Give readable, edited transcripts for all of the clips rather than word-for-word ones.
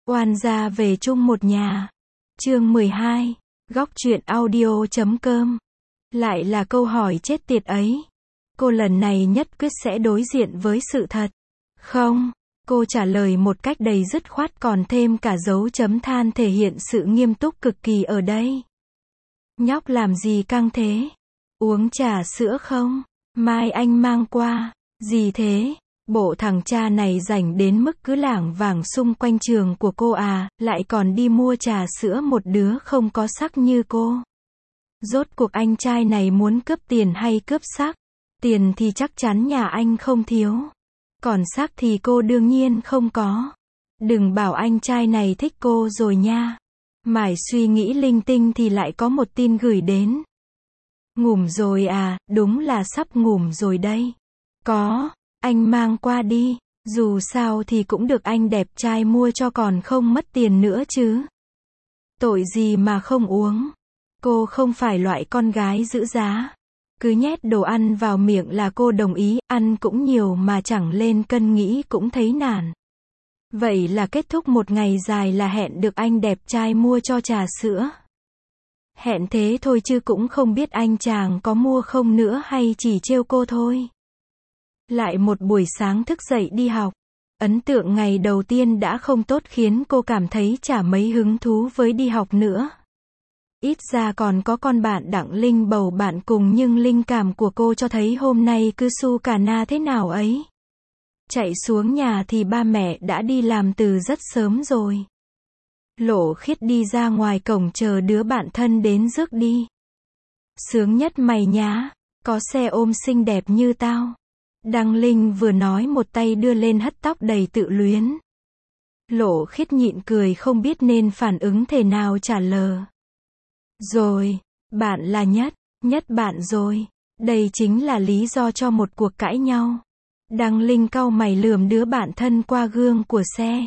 Oan gia về chung một nhà. Chương 12. Góc truyện audio.com. Lại là câu hỏi chết tiệt ấy. Cô lần này nhất quyết sẽ đối diện với sự thật. Không, cô trả lời một cách đầy dứt khoát còn thêm cả dấu chấm than thể hiện sự nghiêm túc cực kỳ ở đây. Nhóc làm gì căng thế? Uống trà sữa không? Mai anh mang qua. Gì thế? Bộ thằng cha này rảnh đến mức cứ lảng vảng xung quanh trường của cô à, lại còn đi mua trà sữa một đứa không có sắc như cô. Rốt cuộc anh trai này muốn cướp tiền hay cướp sắc? Tiền thì chắc chắn nhà anh không thiếu. Còn sắc thì cô đương nhiên không có. Đừng bảo anh trai này thích cô rồi nha. Mải suy nghĩ linh tinh thì lại có một tin gửi đến. Ngủm rồi à, đúng là sắp ngủm rồi đây. Có. Anh mang qua đi, dù sao thì cũng được anh đẹp trai mua cho còn không mất tiền nữa chứ. Tội gì mà không uống. Cô không phải loại con gái giữ giá. Cứ nhét đồ ăn vào miệng là cô đồng ý, ăn cũng nhiều mà chẳng lên cân nghĩ cũng thấy nản. Vậy là kết thúc một ngày dài là hẹn được anh đẹp trai mua cho trà sữa. Hẹn thế thôi chứ cũng không biết anh chàng có mua không nữa hay chỉ trêu cô thôi. Lại một buổi sáng thức dậy đi học. Ấn tượng ngày đầu tiên đã không tốt khiến cô cảm thấy chả mấy hứng thú với đi học nữa. Ít ra còn có con bạn Đặng Linh bầu bạn cùng nhưng linh cảm của cô cho thấy hôm nay cứ su cà na thế nào ấy. Chạy xuống nhà thì ba mẹ đã đi làm từ rất sớm rồi. Lộ Khiết đi ra ngoài cổng chờ đứa bạn thân đến rước đi. Sướng nhất mày nhá, có xe ôm xinh đẹp như tao. Đăng Linh vừa nói một tay đưa lên hất tóc đầy tự luyến. Lộ Khiết nhịn cười không biết nên phản ứng thế nào trả lời. Rồi, bạn là nhất bạn rồi. Đây chính là lý do cho một cuộc cãi nhau. Đăng Linh cau mày lườm đứa bạn thân qua gương của xe.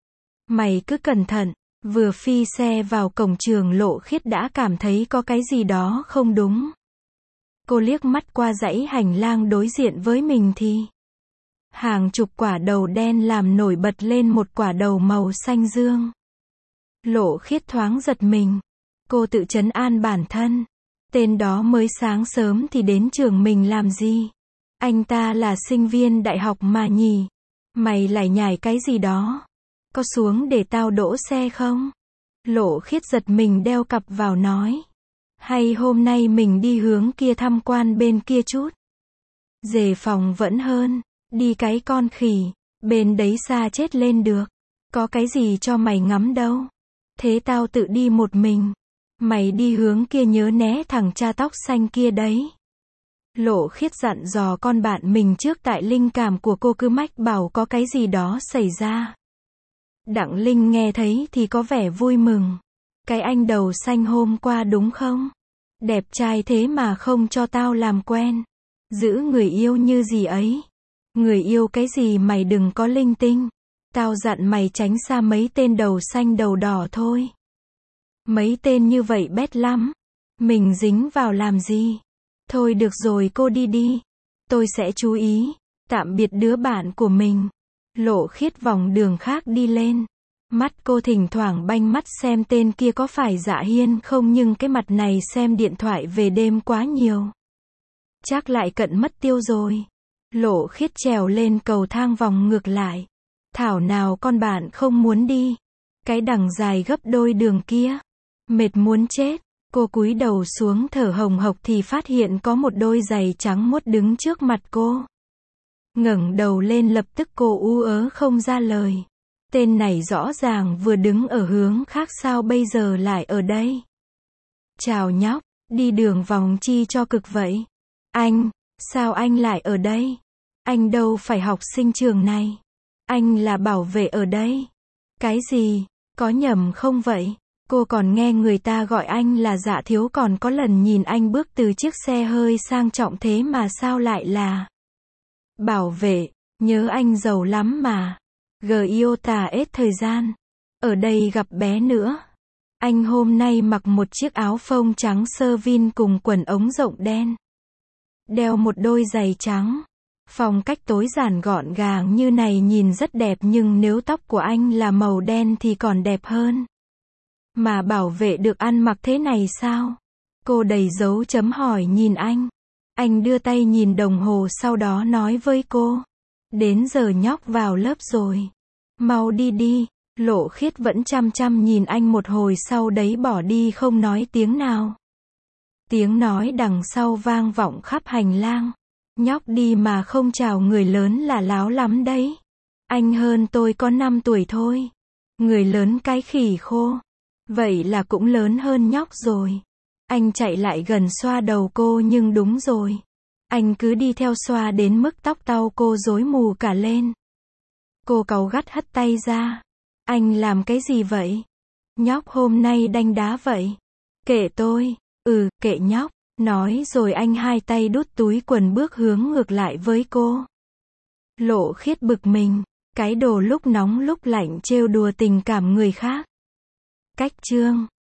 Mày cứ cẩn thận. Vừa phi xe vào cổng trường Lộ Khiết đã cảm thấy có cái gì đó không đúng. Cô liếc mắt qua dãy hành lang đối diện với mình thì hàng chục quả đầu đen làm nổi bật lên một quả đầu màu xanh dương. Lộ Khiết thoáng giật mình. Cô tự trấn an bản thân. Tên đó mới sáng sớm thì đến trường mình làm gì? Anh ta là sinh viên đại học mà nhỉ? Mày lải nhải cái gì đó? Có xuống để tao đỗ xe không? Lộ Khiết giật mình đeo cặp vào nói. Hay hôm nay mình đi hướng kia tham quan bên kia chút. Dề phòng vẫn hơn. Đi cái con khỉ. Bên đấy xa chết lên được. Có cái gì cho mày ngắm đâu. Thế tao tự đi một mình. Mày đi hướng kia nhớ né thằng cha tóc xanh kia đấy. Lộ Khiết dặn dò con bạn mình trước tại linh cảm của cô cứ mách bảo có cái gì đó xảy ra. Đặng Linh nghe thấy thì có vẻ vui mừng. Cái anh đầu xanh hôm qua đúng không? Đẹp trai thế mà không cho tao làm quen. Giữ người yêu như gì ấy. Người yêu cái gì mày đừng có linh tinh. Tao dặn mày tránh xa mấy tên đầu xanh đầu đỏ thôi. Mấy tên như vậy bét lắm. Mình dính vào làm gì? Thôi được rồi cô đi đi. Tôi sẽ chú ý. Tạm biệt đứa bạn của mình. Lộ Khiết vòng đường khác đi lên. Mắt cô thỉnh thoảng banh mắt xem tên kia có phải Dạ Hiên không nhưng cái mặt này xem điện thoại về đêm quá nhiều. Chắc lại cận mất tiêu rồi. Lộ Khiết trèo lên cầu thang vòng ngược lại. Thảo nào con bạn không muốn đi. Cái đằng dài gấp đôi đường kia. Mệt muốn chết. Cô cúi đầu xuống thở hồng hộc thì phát hiện có một đôi giày trắng muốt đứng trước mặt cô. Ngẩng đầu lên lập tức cô ú ớ không ra lời. Tên này rõ ràng vừa đứng ở hướng khác sao bây giờ lại ở đây. Chào nhóc, đi đường vòng chi cho cực vậy? Anh, sao anh lại ở đây? Anh đâu phải học sinh trường này. Anh là bảo vệ ở đây. Cái gì, có nhầm không vậy? Cô còn nghe người ta gọi anh là Dạ Thiếu còn có lần nhìn anh bước từ chiếc xe hơi sang trọng thế mà sao lại là bảo vệ, nhớ anh giàu lắm mà. Giota hết thời gian. Ở đây gặp bé nữa. Anh hôm nay mặc một chiếc áo phông trắng sơ vin cùng quần ống rộng đen. Đeo một đôi giày trắng. Phong cách tối giản gọn gàng như này nhìn rất đẹp nhưng nếu tóc của anh là màu đen thì còn đẹp hơn. Mà bảo vệ được ăn mặc thế này sao? Cô đầy dấu chấm hỏi nhìn anh. Anh đưa tay nhìn đồng hồ sau đó nói với cô. Đến giờ nhóc vào lớp rồi. Mau đi đi. Lộ Khiết vẫn chăm chăm nhìn anh một hồi sau đấy bỏ đi không nói tiếng nào. Tiếng nói đằng sau vang vọng khắp hành lang. Nhóc đi mà không chào người lớn là láo lắm đấy. Anh hơn tôi có 5 tuổi thôi. Người lớn cái khỉ khô. Vậy là cũng lớn hơn nhóc rồi. Anh chạy lại gần xoa đầu cô nhưng đúng rồi. Anh cứ đi theo xoa đến mức tóc tau cô rối mù cả lên. Cô cáu gắt hất tay ra. Anh làm cái gì vậy? Nhóc hôm nay đanh đá vậy. Kệ tôi. Kệ nhóc. Nói rồi anh hai tay đút túi quần bước hướng ngược lại với cô. Lộ Khiết bực mình. Cái đồ lúc nóng lúc lạnh trêu đùa tình cảm người khác. Cách chương